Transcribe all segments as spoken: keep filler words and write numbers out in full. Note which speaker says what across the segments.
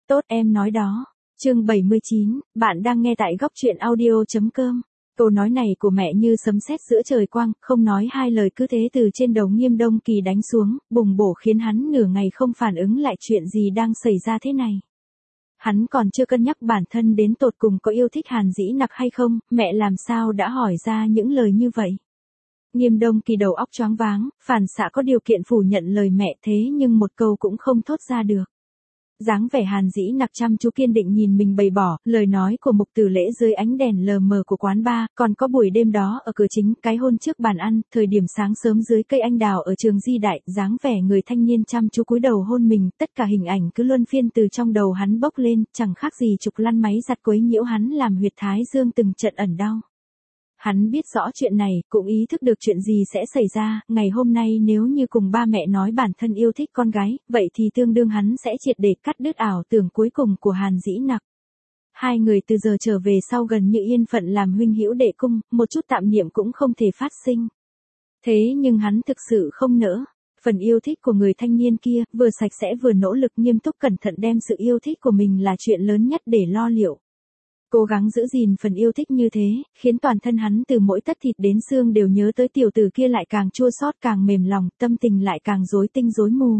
Speaker 1: Tốt em nói đó. Chương bảy mươi chín, bạn đang nghe tại góc truyện audio.com. Câu nói này của mẹ như sấm sét giữa trời quang, không nói hai lời cứ thế từ trên đầu Nghiêm Đông Kỳ đánh xuống, bùng bổ khiến hắn nửa ngày không phản ứng lại chuyện gì đang xảy ra thế này. Hắn còn chưa cân nhắc bản thân đến tột cùng có yêu thích Hàn Dĩ Nặc hay không, mẹ làm sao đã hỏi ra những lời như vậy. Nghiêm Đông Kỳ đầu óc choáng váng, phản xạ có điều kiện phủ nhận lời mẹ thế nhưng một câu cũng không thốt ra được. Dáng vẻ Hàn Dĩ Nặc chăm chú kiên định nhìn mình bày bỏ, lời nói của Mục Tử Lễ dưới ánh đèn lờ mờ của quán bar, còn có buổi đêm đó ở cửa chính, cái hôn trước bàn ăn, thời điểm sáng sớm dưới cây anh đào ở trường Di Đại, dáng vẻ người thanh niên chăm chú cúi đầu hôn mình, tất cả hình ảnh cứ luân phiên từ trong đầu hắn bốc lên, chẳng khác gì chục lăn máy giặt quấy nhiễu hắn làm huyệt thái dương từng trận ẩn đau. Hắn biết rõ chuyện này, cũng ý thức được chuyện gì sẽ xảy ra, ngày hôm nay nếu như cùng ba mẹ nói bản thân yêu thích con gái, vậy thì tương đương hắn sẽ triệt để cắt đứt ảo tưởng cuối cùng của Hàn Dĩ Nặc. Hai người từ giờ trở về sau gần như yên phận làm huynh hữu đệ cung, một chút tạm niệm cũng không thể phát sinh. Thế nhưng hắn thực sự không nỡ. Phần yêu thích của người thanh niên kia, vừa sạch sẽ vừa nỗ lực nghiêm túc cẩn thận đem sự yêu thích của mình là chuyện lớn nhất để lo liệu. Cố gắng giữ gìn phần yêu thích như thế, khiến toàn thân hắn từ mỗi tấc thịt đến xương đều nhớ tới tiểu tử kia lại càng chua xót càng mềm lòng, tâm tình lại càng rối tinh rối mù.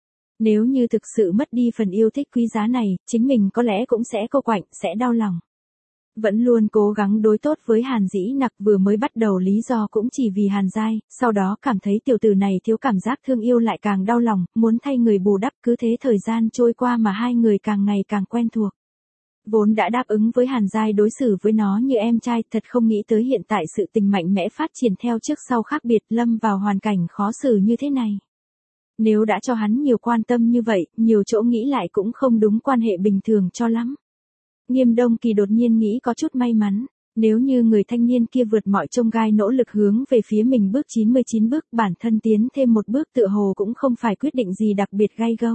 Speaker 1: Nếu như thực sự mất đi phần yêu thích quý giá này, chính mình có lẽ cũng sẽ cô quạnh, sẽ đau lòng. Vẫn luôn cố gắng đối tốt với Hàn Dĩ Nặc vừa mới bắt đầu lý do cũng chỉ vì Hàn Giai, sau đó cảm thấy tiểu tử này thiếu cảm giác thương yêu lại càng đau lòng, muốn thay người bù đắp cứ thế thời gian trôi qua mà hai người càng ngày càng quen thuộc. Vốn đã đáp ứng với Hàn Giai đối xử với nó như em trai, thật không nghĩ tới hiện tại sự tình mạnh mẽ phát triển theo trước sau khác biệt, lâm vào hoàn cảnh khó xử như thế này. Nếu đã cho hắn nhiều quan tâm như vậy, nhiều chỗ nghĩ lại cũng không đúng quan hệ bình thường cho lắm. Nghiêm Đông Kỳ đột nhiên nghĩ có chút may mắn, nếu như người thanh niên kia vượt mọi chông gai nỗ lực hướng về phía mình bước chín mươi chín bước, bản thân tiến thêm một bước tựa hồ cũng không phải quyết định gì đặc biệt gay gâu.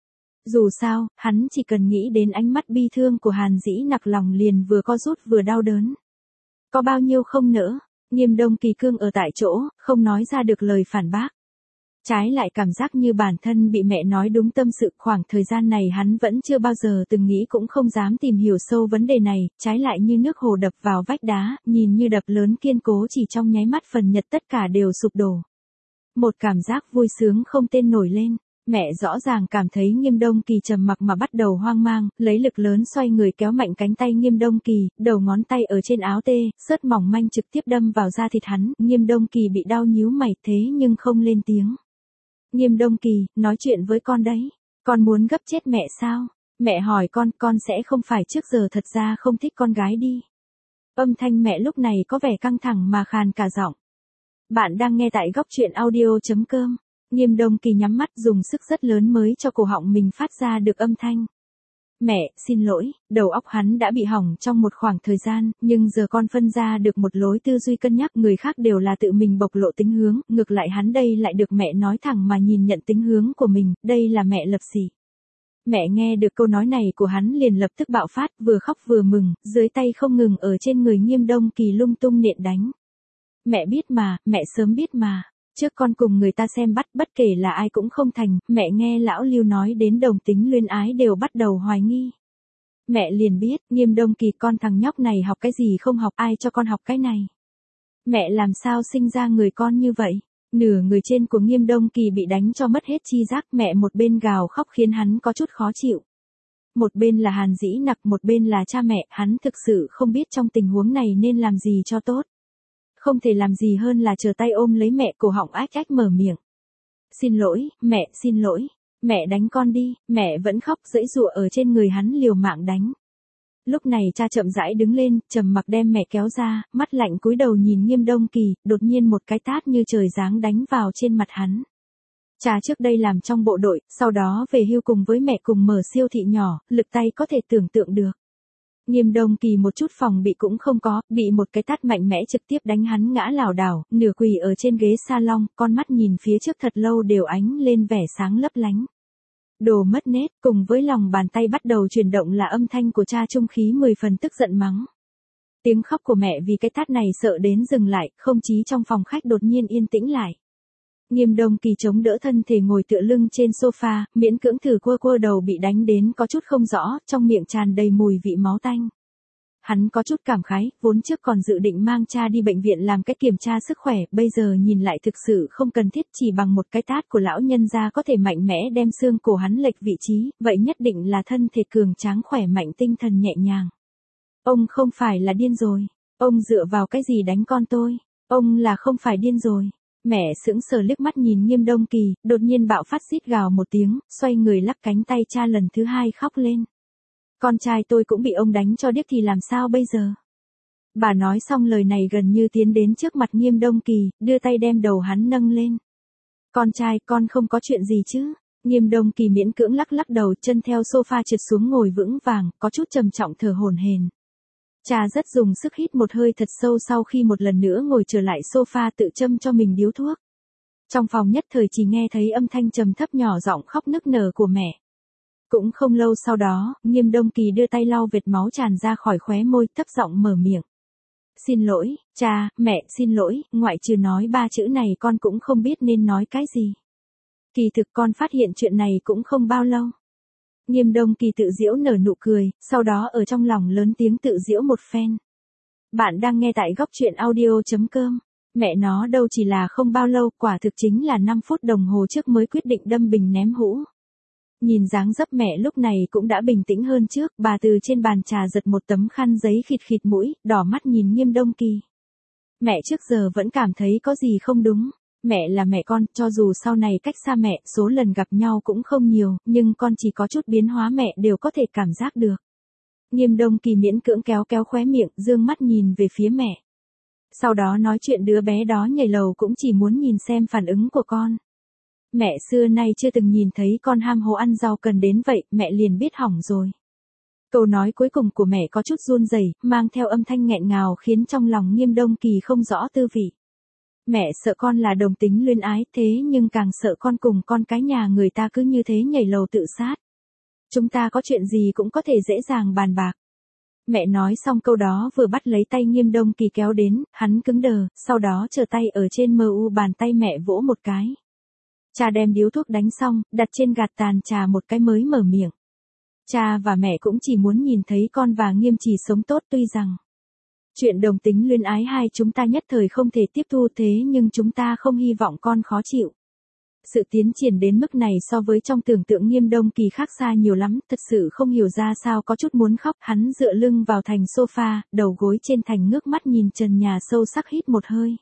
Speaker 1: Dù sao, hắn chỉ cần nghĩ đến ánh mắt bi thương của Hàn Dĩ Nặc lòng liền vừa co rút vừa đau đớn. Có bao nhiêu không nỡ, Nghiêm Đông Kỳ cương ở tại chỗ, không nói ra được lời phản bác. Trái lại cảm giác như bản thân bị mẹ nói đúng tâm sự, khoảng thời gian này hắn vẫn chưa bao giờ từng nghĩ cũng không dám tìm hiểu sâu vấn đề này, trái lại như nước hồ đập vào vách đá, nhìn như đập lớn kiên cố chỉ trong nháy mắt phần nhật tất cả đều sụp đổ. Một cảm giác vui sướng không tên nổi lên. Mẹ rõ ràng cảm thấy Nghiêm Đông Kỳ trầm mặc mà bắt đầu hoang mang, lấy lực lớn xoay người kéo mạnh cánh tay Nghiêm Đông Kỳ, đầu ngón tay ở trên áo tê, sớt mỏng manh trực tiếp đâm vào da thịt hắn, Nghiêm Đông Kỳ bị đau nhíu mày thế nhưng không lên tiếng. Nghiêm Đông Kỳ, nói chuyện với con đấy, con muốn gấp chết mẹ sao? Mẹ hỏi con, con sẽ không phải trước giờ thật ra không thích con gái đi. Âm thanh mẹ lúc này có vẻ căng thẳng mà khàn cả giọng. Bạn đang nghe tại góc truyện audio.com. Nghiêm Đông Kỳ nhắm mắt dùng sức rất lớn mới cho cổ họng mình phát ra được âm thanh. Mẹ, xin lỗi, đầu óc hắn đã bị hỏng trong một khoảng thời gian, nhưng giờ con phân ra được một lối tư duy cân nhắc, người khác đều là tự mình bộc lộ tính hướng, ngược lại hắn đây lại được mẹ nói thẳng mà nhìn nhận tính hướng của mình, đây là mẹ lập dị. Mẹ nghe được câu nói này của hắn liền lập tức bạo phát, vừa khóc vừa mừng, dưới tay không ngừng ở trên người Nghiêm Đông Kỳ lung tung nện đánh. Mẹ biết mà, mẹ sớm biết mà. Trước con cùng người ta xem bắt, bất kể là ai cũng không thành, mẹ nghe lão Lưu nói đến đồng tính luyến ái đều bắt đầu hoài nghi. Mẹ liền biết, Nghiêm Đông Kỳ con thằng nhóc này học cái gì không học, ai cho con học cái này. Mẹ làm sao sinh ra người con như vậy, nửa người trên của Nghiêm Đông Kỳ bị đánh cho mất hết chi giác, mẹ một bên gào khóc khiến hắn có chút khó chịu. Một bên là Hàn Dĩ Nặc, một bên là cha mẹ, hắn thực sự không biết trong tình huống này nên làm gì cho tốt. Không thể làm gì hơn là chờ tay ôm lấy mẹ, cổ họng ách ách mở miệng. Xin lỗi, mẹ, xin lỗi, mẹ đánh con đi, mẹ vẫn khóc giãy giụa ở trên người hắn liều mạng đánh. Lúc này cha chậm rãi đứng lên, trầm mặc đem mẹ kéo ra, mắt lạnh cúi đầu nhìn Nghiêm Đông Kỳ, đột nhiên một cái tát như trời giáng đánh vào trên mặt hắn. Cha trước đây làm trong bộ đội, sau đó về hưu cùng với mẹ cùng mở siêu thị nhỏ, lực tay có thể tưởng tượng được. Nghiêm Đông Kỳ một chút phòng bị cũng không có, bị một cái tát mạnh mẽ trực tiếp đánh hắn ngã lảo đảo, nửa quỳ ở trên ghế salon, con mắt nhìn phía trước thật lâu đều ánh lên vẻ sáng lấp lánh. Đồ mất nết, cùng với lòng bàn tay bắt đầu chuyển động là âm thanh của cha trung khí mười phần tức giận mắng. Tiếng khóc của mẹ vì cái tát này sợ đến dừng lại, không chí trong phòng khách đột nhiên yên tĩnh lại. Nghiêm Đông Kỳ chống đỡ thân thể ngồi tựa lưng trên sofa, miễn cưỡng thử quơ quơ đầu bị đánh đến có chút không rõ, trong miệng tràn đầy mùi vị máu tanh. Hắn có chút cảm khái, vốn trước còn dự định mang cha đi bệnh viện làm cái kiểm tra sức khỏe, bây giờ nhìn lại thực sự không cần thiết, chỉ bằng một cái tát của lão nhân gia có thể mạnh mẽ đem xương cổ hắn lệch vị trí, vậy nhất định là thân thể cường tráng khỏe mạnh tinh thần nhẹ nhàng. Ông không phải là điên rồi, ông dựa vào cái gì đánh con tôi, ông là không phải điên rồi. Mẹ sững sờ liếc mắt nhìn Nghiêm Đông Kỳ, đột nhiên bạo phát rít gào một tiếng, xoay người lắc cánh tay cha lần thứ hai khóc lên. Con trai tôi cũng bị ông đánh cho điếc thì làm sao bây giờ? Bà nói xong lời này gần như tiến đến trước mặt Nghiêm Đông Kỳ, đưa tay đem đầu hắn nâng lên. Con trai, con không có chuyện gì chứ? Nghiêm Đông Kỳ miễn cưỡng lắc lắc đầu, chân theo sofa trượt xuống ngồi vững vàng, có chút trầm trọng thở hổn hển. Cha rất dùng sức hít một hơi thật sâu sau khi một lần nữa ngồi trở lại sofa tự châm cho mình điếu thuốc. Trong phòng nhất thời chỉ nghe thấy âm thanh trầm thấp nhỏ giọng khóc nức nở của mẹ. Cũng không lâu sau đó, Nghiêm Đông Kỳ đưa tay lau vệt máu tràn ra khỏi khóe môi, thấp giọng mở miệng. Xin lỗi, cha, mẹ, xin lỗi, ngoại trừ nói ba chữ này con cũng không biết nên nói cái gì. Kỳ thực con phát hiện chuyện này cũng không bao lâu. Nghiêm Đông Kỳ tự giễu nở nụ cười, sau đó ở trong lòng lớn tiếng tự giễu một phen. Bạn đang nghe tại góc truyện audio chấm com. Mẹ nó đâu chỉ là không bao lâu, quả thực chính là năm phút đồng hồ trước mới quyết định đâm bình ném hũ. Nhìn dáng dấp mẹ lúc này cũng đã bình tĩnh hơn trước, bà từ trên bàn trà giật một tấm khăn giấy khịt khịt mũi, đỏ mắt nhìn Nghiêm Đông Kỳ. Mẹ trước giờ vẫn cảm thấy có gì không đúng. Mẹ là mẹ con, cho dù sau này cách xa mẹ, số lần gặp nhau cũng không nhiều, nhưng con chỉ có chút biến hóa mẹ đều có thể cảm giác được. Nghiêm Đông Kỳ miễn cưỡng kéo kéo khóe miệng, dương mắt nhìn về phía mẹ. Sau đó nói chuyện đứa bé đó nhảy lầu cũng chỉ muốn nhìn xem phản ứng của con. Mẹ xưa nay chưa từng nhìn thấy con ham hố ăn rau cần đến vậy, mẹ liền biết hỏng rồi. Câu nói cuối cùng của mẹ có chút run rẩy, mang theo âm thanh nghẹn ngào khiến trong lòng Nghiêm Đông Kỳ không rõ tư vị. Mẹ sợ con là đồng tính luyến ái, thế nhưng càng sợ con cùng con cái nhà người ta cứ như thế nhảy lầu tự sát. Chúng ta có chuyện gì cũng có thể dễ dàng bàn bạc. Mẹ nói xong câu đó vừa bắt lấy tay Nghiêm Đông Kỳ kéo đến, hắn cứng đờ, sau đó trở tay ở trên mờ u bàn tay mẹ vỗ một cái. Cha đem điếu thuốc đánh xong, đặt trên gạt tàn trà một cái mới mở miệng. Cha và mẹ cũng chỉ muốn nhìn thấy con và Nghiêm Trì sống tốt, tuy rằng chuyện đồng tính luyến ái hai chúng ta nhất thời không thể tiếp thu, thế nhưng chúng ta không hy vọng con khó chịu. Sự tiến triển đến mức này so với trong tưởng tượng Nghiêm Đông Kỳ khác xa nhiều lắm, thật sự không hiểu ra sao có chút muốn khóc, hắn dựa lưng vào thành sofa, đầu gối trên thành ngước mắt nhìn trần nhà sâu sắc hít một hơi.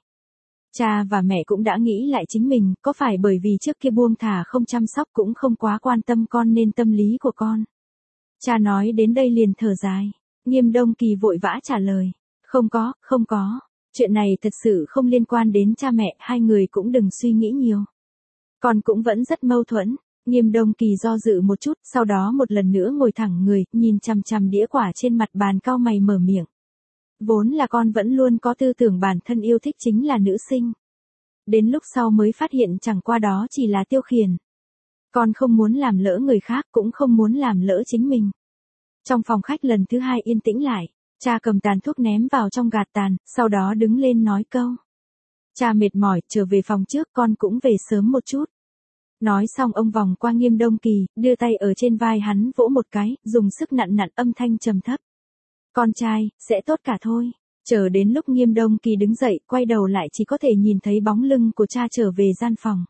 Speaker 1: Cha và mẹ cũng đã nghĩ lại chính mình, có phải bởi vì trước kia buông thả không chăm sóc cũng không quá quan tâm con nên tâm lý của con. Cha nói đến đây liền thở dài. Nghiêm Đông Kỳ vội vã trả lời. Không có, không có. Chuyện này thật sự không liên quan đến cha mẹ, hai người cũng đừng suy nghĩ nhiều. Con cũng vẫn rất mâu thuẫn. Nghiêm Đông Kỳ do dự một chút, sau đó một lần nữa ngồi thẳng người, nhìn chằm chằm đĩa quả trên mặt bàn, cau mày mở miệng. Vốn là con vẫn luôn có tư tưởng bản thân yêu thích chính là nữ sinh. Đến lúc sau mới phát hiện chẳng qua đó chỉ là tiêu khiển. Con không muốn làm lỡ người khác, cũng không muốn làm lỡ chính mình. Trong phòng khách lần thứ hai yên tĩnh lại, cha cầm tàn thuốc ném vào trong gạt tàn, sau đó đứng lên nói câu. Cha mệt mỏi, trở về phòng trước, con cũng về sớm một chút. Nói xong ông vòng qua Nghiêm Đông Kỳ, đưa tay ở trên vai hắn vỗ một cái, dùng sức nặn nặn, âm thanh trầm thấp. Con trai, sẽ tốt cả thôi. Chờ đến lúc Nghiêm Đông Kỳ đứng dậy, quay đầu lại chỉ có thể nhìn thấy bóng lưng của cha trở về gian phòng.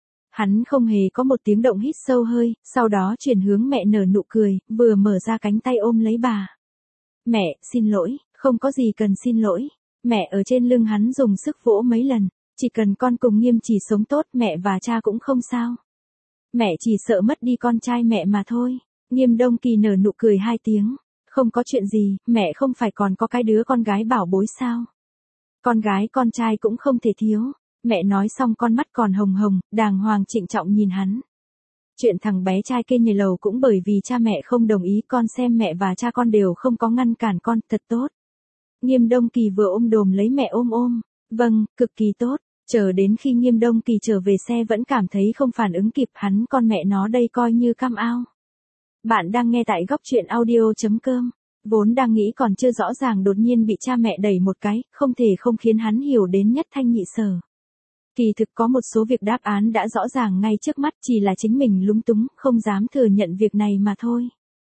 Speaker 1: Hắn không hề có một tiếng động, hít sâu hơi, sau đó chuyển hướng mẹ nở nụ cười, vừa mở ra cánh tay ôm lấy bà. Mẹ, xin lỗi, không có gì cần xin lỗi. Mẹ ở trên lưng hắn dùng sức vỗ mấy lần, chỉ cần con cùng Nghiêm Trì sống tốt, mẹ và cha cũng không sao. Mẹ chỉ sợ mất đi con trai mẹ mà thôi. Nghiêm Đông Kỳ nở nụ cười hai tiếng. Không có chuyện gì, mẹ không phải còn có cái đứa con gái bảo bối sao? Con gái con trai cũng không thể thiếu. Mẹ nói xong con mắt còn hồng hồng, đàng hoàng trịnh trọng nhìn hắn. Chuyện thằng bé trai kia nhảy lầu cũng bởi vì cha mẹ không đồng ý, con xem mẹ và cha con đều không có ngăn cản con, thật tốt. Nghiêm Đông Kỳ vừa ôm đồm lấy mẹ ôm ôm. Vâng, cực kỳ tốt. Chờ đến khi Nghiêm Đông Kỳ trở về xe vẫn cảm thấy không phản ứng kịp, hắn con mẹ nó đây coi như cam ao. Bạn đang nghe tại góc truyện audio chấm com. Vốn đang nghĩ còn chưa rõ ràng đột nhiên bị cha mẹ đẩy một cái, không thể không khiến hắn hiểu đến nhất thanh nhị sở. Kỳ thực có một số việc đáp án đã rõ ràng ngay trước mắt, chỉ là chính mình lúng túng, không dám thừa nhận việc này mà thôi.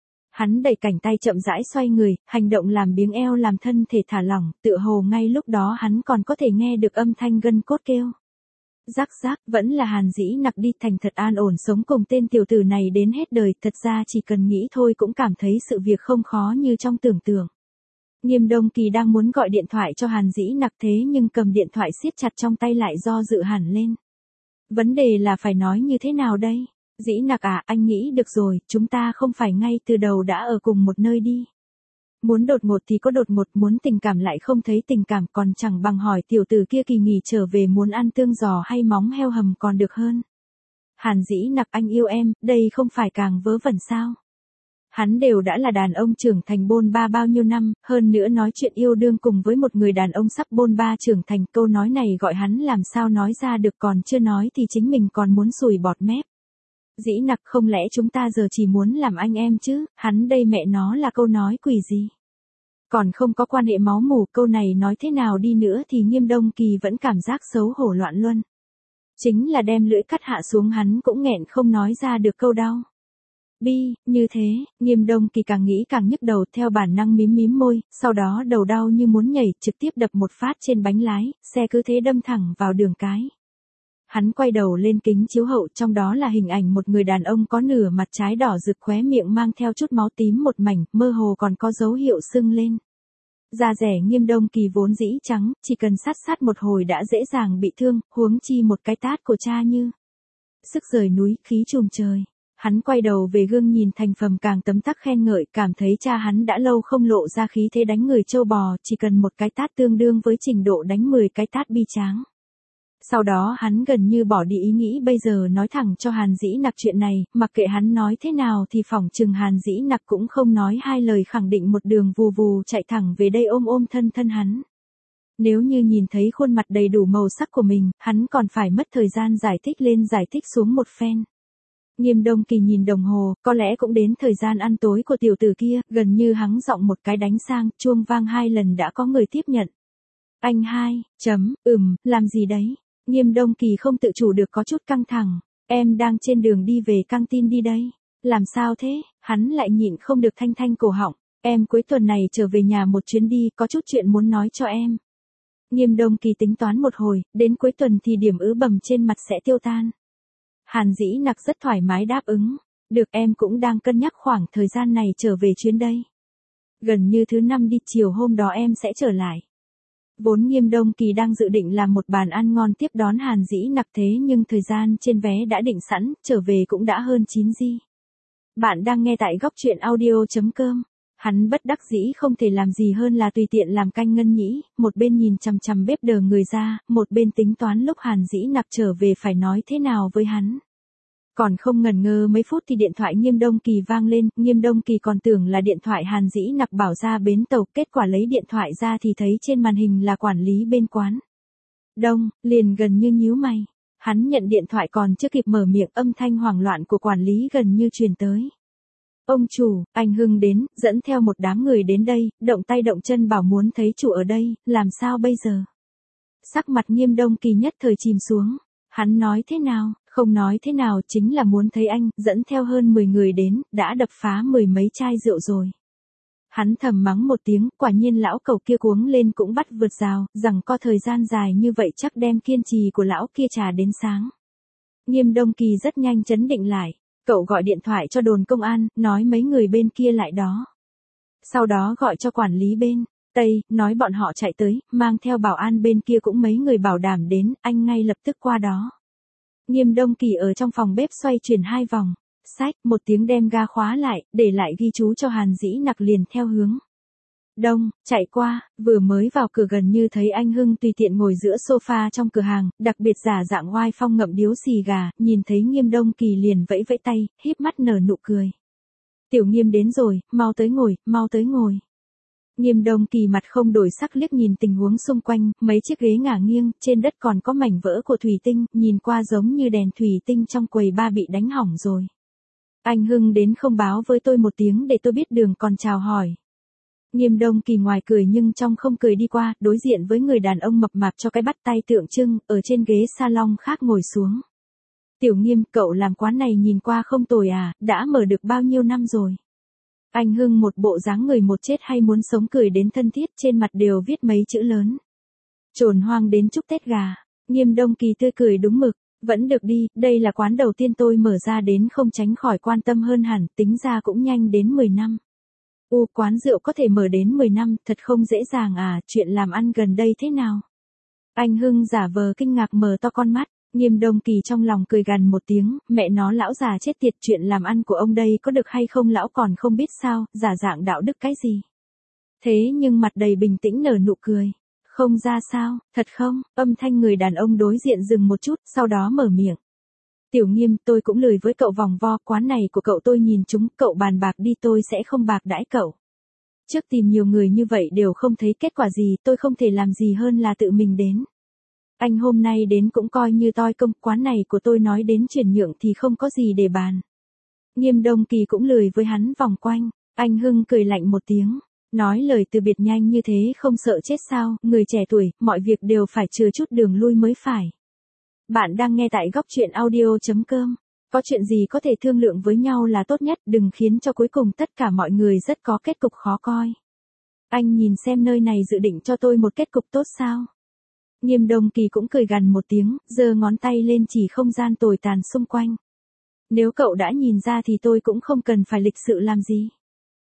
Speaker 1: Hắn đẩy cảnh tay chậm rãi xoay người, hành động làm biếng eo làm thân thể thả lỏng, tựa hồ ngay lúc đó hắn còn có thể nghe được âm thanh gân cốt kêu. Rắc rắc, vẫn là Hàn Dĩ Nặc đi, thành thật an ổn sống cùng tên tiểu tử này đến hết đời, thật ra chỉ cần nghĩ thôi cũng cảm thấy sự việc không khó như trong tưởng tượng. Nghiêm Đông Kỳ đang muốn gọi điện thoại cho Hàn Dĩ Nặc thế nhưng cầm điện thoại siết chặt trong tay lại do dự hẳn lên. Vấn đề là phải nói như thế nào đây? Dĩ Nặc à, anh nghĩ được rồi, chúng ta không phải ngay từ đầu đã ở cùng một nơi đi. Muốn đột ngột thì có đột ngột, muốn tình cảm lại không thấy tình cảm, còn chẳng bằng hỏi tiểu tử kia kỳ nghỉ trở về muốn ăn tương giò hay móng heo hầm còn được hơn. Hàn Dĩ Nặc, anh yêu em, đây không phải càng vớ vẩn sao? Hắn đều đã là đàn ông trưởng thành bôn ba bao nhiêu năm, hơn nữa nói chuyện yêu đương cùng với một người đàn ông sắp bôn ba trưởng thành, câu nói này gọi hắn làm sao nói ra được, còn chưa nói thì chính mình còn muốn sùi bọt mép. Dĩ Nặc, không lẽ chúng ta giờ chỉ muốn làm anh em chứ, hắn đây mẹ nó là câu nói quỷ gì? Còn không có quan hệ máu mủ, câu này nói thế nào đi nữa thì Nghiêm Đông Kỳ vẫn cảm giác xấu hổ loạn luân. Chính là đem lưỡi cắt hạ xuống hắn cũng nghẹn không nói ra được câu đau. Bi, như thế, Nghiêm Đông Kỳ càng nghĩ càng nhức đầu, theo bản năng mím mím môi, sau đó đầu đau như muốn nhảy, trực tiếp đập một phát trên bánh lái, xe cứ thế đâm thẳng vào đường cái. Hắn quay đầu lên kính chiếu hậu, trong đó là hình ảnh một người đàn ông có nửa mặt trái đỏ rực, khóe miệng mang theo chút máu tím một mảnh, mơ hồ còn có dấu hiệu sưng lên. Da rẻ Nghiêm Đông Kỳ vốn dĩ trắng, chỉ cần sát sát một hồi đã dễ dàng bị thương, huống chi một cái tát của cha như sức rời núi, khí trùm trời. Hắn quay đầu về gương nhìn thành phẩm càng tấm tắc khen ngợi, cảm thấy cha hắn đã lâu không lộ ra khí thế đánh người trâu bò, chỉ cần một cái tát tương đương với trình độ đánh mười cái tát bi tráng. Sau đó hắn gần như bỏ đi ý nghĩ bây giờ nói thẳng cho Hàn Dĩ Nặc chuyện này, mặc kệ hắn nói thế nào thì phỏng chừng Hàn Dĩ Nặc cũng không nói hai lời, khẳng định một đường vù vù chạy thẳng về đây ôm ôm thân thân hắn. Nếu như nhìn thấy khuôn mặt đầy đủ màu sắc của mình, hắn còn phải mất thời gian giải thích lên giải thích xuống một phen. Nghiêm Đông Kỳ nhìn đồng hồ, có lẽ cũng đến thời gian ăn tối của tiểu tử kia, gần như hắng giọng một cái đánh sang, chuông vang hai lần đã có người tiếp nhận. Anh hai, chấm, ừm, làm gì đấy? Nghiêm Đông Kỳ không tự chủ được có chút căng thẳng, em đang trên đường đi về căng tin đi đây. Làm sao thế? Hắn lại nhịn không được thanh thanh cổ họng, em cuối tuần này trở về nhà một chuyến đi, có chút chuyện muốn nói cho em. Nghiêm Đông Kỳ tính toán một hồi, đến cuối tuần thì điểm ứ bầm trên mặt sẽ tiêu tan. Hàn Dĩ Nặc rất thoải mái đáp ứng, được, em cũng đang cân nhắc khoảng thời gian này trở về chuyến đây. Gần như thứ năm đi, chiều hôm đó em sẽ trở lại. Vốn Nghiêm Đông Kỳ đang dự định làm một bàn ăn ngon tiếp đón Hàn Dĩ Nặc, thế nhưng thời gian trên vé đã định sẵn, trở về cũng đã hơn chín giờ. Bạn đang nghe tại góc truyện audio chấm com. Hắn bất đắc dĩ không thể làm gì hơn là tùy tiện làm canh ngân nhĩ, một bên nhìn chằm chằm bếp đờ người ra, một bên tính toán lúc Hàn Dĩ Nặc trở về phải nói thế nào với hắn. Còn không ngần ngơ mấy phút thì điện thoại Nghiêm Đông Kỳ vang lên, Nghiêm Đông Kỳ còn tưởng là điện thoại Hàn Dĩ Nặc bảo ra bến tàu, kết quả lấy điện thoại ra thì thấy trên màn hình là quản lý bên quán. Đông, liền gần như nhíu mày. Hắn nhận điện thoại còn chưa kịp mở miệng, âm thanh hoảng loạn của quản lý gần như truyền tới. Ông chủ, anh Hưng đến, dẫn theo một đám người đến đây, động tay động chân bảo muốn thấy chủ ở đây, làm sao bây giờ? Sắc mặt Nghiêm Đông Kỳ nhất thời chìm xuống. Hắn nói thế nào, không nói thế nào, chính là muốn thấy anh, dẫn theo hơn mười người đến, đã đập phá mười mấy chai rượu rồi. Hắn thầm mắng một tiếng, quả nhiên lão cẩu kia cuống lên cũng bắt vượt rào, rằng có thời gian dài như vậy chắc đem kiên trì của lão kia trà đến sáng. Nghiêm Đông Kỳ rất nhanh chấn định lại. Cậu gọi điện thoại cho đồn công an, nói mấy người bên kia lại đó. Sau đó gọi cho quản lý bên Tây, nói bọn họ chạy tới, mang theo bảo an bên kia cũng mấy người bảo đảm đến, anh ngay lập tức qua đó. Nghiêm Đông Kỳ ở trong phòng bếp xoay chuyển hai vòng, xách một tiếng đem ga khóa lại, để lại ghi chú cho Hàn Dĩ Nặc liền theo hướng Đông, chạy qua, vừa mới vào cửa gần như thấy anh Hưng tùy tiện ngồi giữa sofa trong cửa hàng, đặc biệt giả dạng oai phong ngậm điếu xì gà, nhìn thấy Nghiêm Đông Kỳ liền vẫy vẫy tay, híp mắt nở nụ cười. Tiểu Nghiêm đến rồi, mau tới ngồi, mau tới ngồi. Nghiêm Đông Kỳ mặt không đổi sắc liếc nhìn tình huống xung quanh, mấy chiếc ghế ngả nghiêng, trên đất còn có mảnh vỡ của thủy tinh, nhìn qua giống như đèn thủy tinh trong quầy ba bị đánh hỏng rồi. Anh Hưng đến không báo với tôi một tiếng để tôi biết đường còn chào hỏi. Nghiêm Đông Kỳ ngoài cười nhưng trong không cười đi qua, đối diện với người đàn ông mập mạp cho cái bắt tay tượng trưng, ở trên ghế salon khác ngồi xuống. Tiểu Nghiêm, cậu làm quán này nhìn qua không tồi à, đã mở được bao nhiêu năm rồi? Anh Hưng một bộ dáng người một chết hay muốn sống cười đến thân thiết, trên mặt đều viết mấy chữ lớn. Trồn hoang đến chúc Tết gà. Nghiêm Đông Kỳ tươi cười đúng mực, vẫn được đi, đây là quán đầu tiên tôi mở ra đến không tránh khỏi quan tâm hơn hẳn, tính ra cũng nhanh đến mười năm. U, quán rượu có thể mở đến mười năm, thật không dễ dàng à, chuyện làm ăn gần đây thế nào? Anh Hưng giả vờ kinh ngạc mở to con mắt, Nghiêm Đông Kỳ trong lòng cười gằn một tiếng, mẹ nó lão già chết tiệt, chuyện làm ăn của ông đây có được hay không lão còn không biết sao, giả dạng đạo đức cái gì. Thế nhưng mặt đầy bình tĩnh nở nụ cười. Không ra sao, thật không, âm thanh người đàn ông đối diện dừng một chút, sau đó mở miệng. Tiểu Nghiêm, tôi cũng lười với cậu vòng vo, quán này của cậu tôi nhìn chúng, cậu bàn bạc đi tôi sẽ không bạc đãi cậu. Trước tìm nhiều người như vậy đều không thấy kết quả gì, tôi không thể làm gì hơn là tự mình đến. Anh hôm nay đến cũng coi như toi công, quán này của tôi nói đến chuyển nhượng thì không có gì để bàn. Nghiêm Đông Kỳ cũng lười với hắn vòng quanh, anh Hưng cười lạnh một tiếng. Nói lời từ biệt nhanh như thế không sợ chết sao, người trẻ tuổi, mọi việc đều phải chừa chút đường lui mới phải. Bạn đang nghe tại góc truyện audio chấm com. Có chuyện gì có thể thương lượng với nhau là tốt nhất, đừng khiến cho cuối cùng tất cả mọi người rất có kết cục khó coi. Anh nhìn xem nơi này dự định cho tôi một kết cục tốt sao? Nghiêm Đông Kỳ cũng cười gằn một tiếng, giơ ngón tay lên chỉ không gian tồi tàn xung quanh. Nếu cậu đã nhìn ra thì tôi cũng không cần phải lịch sự làm gì.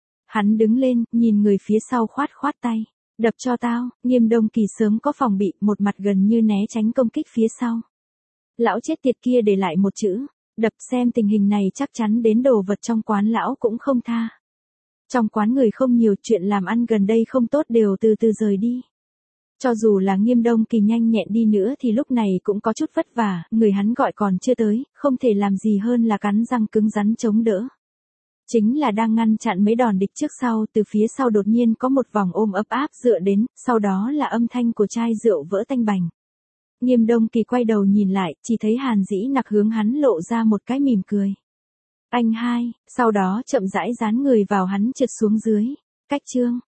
Speaker 1: Hắn đứng lên, nhìn người phía sau khoát khoát tay. Đập cho tao, Nghiêm Đông Kỳ sớm có phòng bị, một mặt gần như né tránh công kích phía sau. Lão chết tiệt kia để lại một chữ, đập, xem tình hình này chắc chắn đến đồ vật trong quán lão cũng không tha. Trong quán người không nhiều, chuyện làm ăn gần đây không tốt đều từ từ rời đi. Cho dù là Nghiêm Đông Kỳ nhanh nhẹn đi nữa thì lúc này cũng có chút vất vả, người hắn gọi còn chưa tới, không thể làm gì hơn là cắn răng cứng rắn chống đỡ. Chính là đang ngăn chặn mấy đòn địch trước sau, từ phía sau đột nhiên có một vòng ôm ấp áp dựa đến, sau đó là âm thanh của chai rượu vỡ tanh bành. Nghiêm Đông Kỳ quay đầu nhìn lại, chỉ thấy Hàn Dĩ Nặc hướng hắn lộ ra một cái mỉm cười. Anh hai, sau đó chậm rãi dán người vào hắn trượt xuống dưới. Cách chương.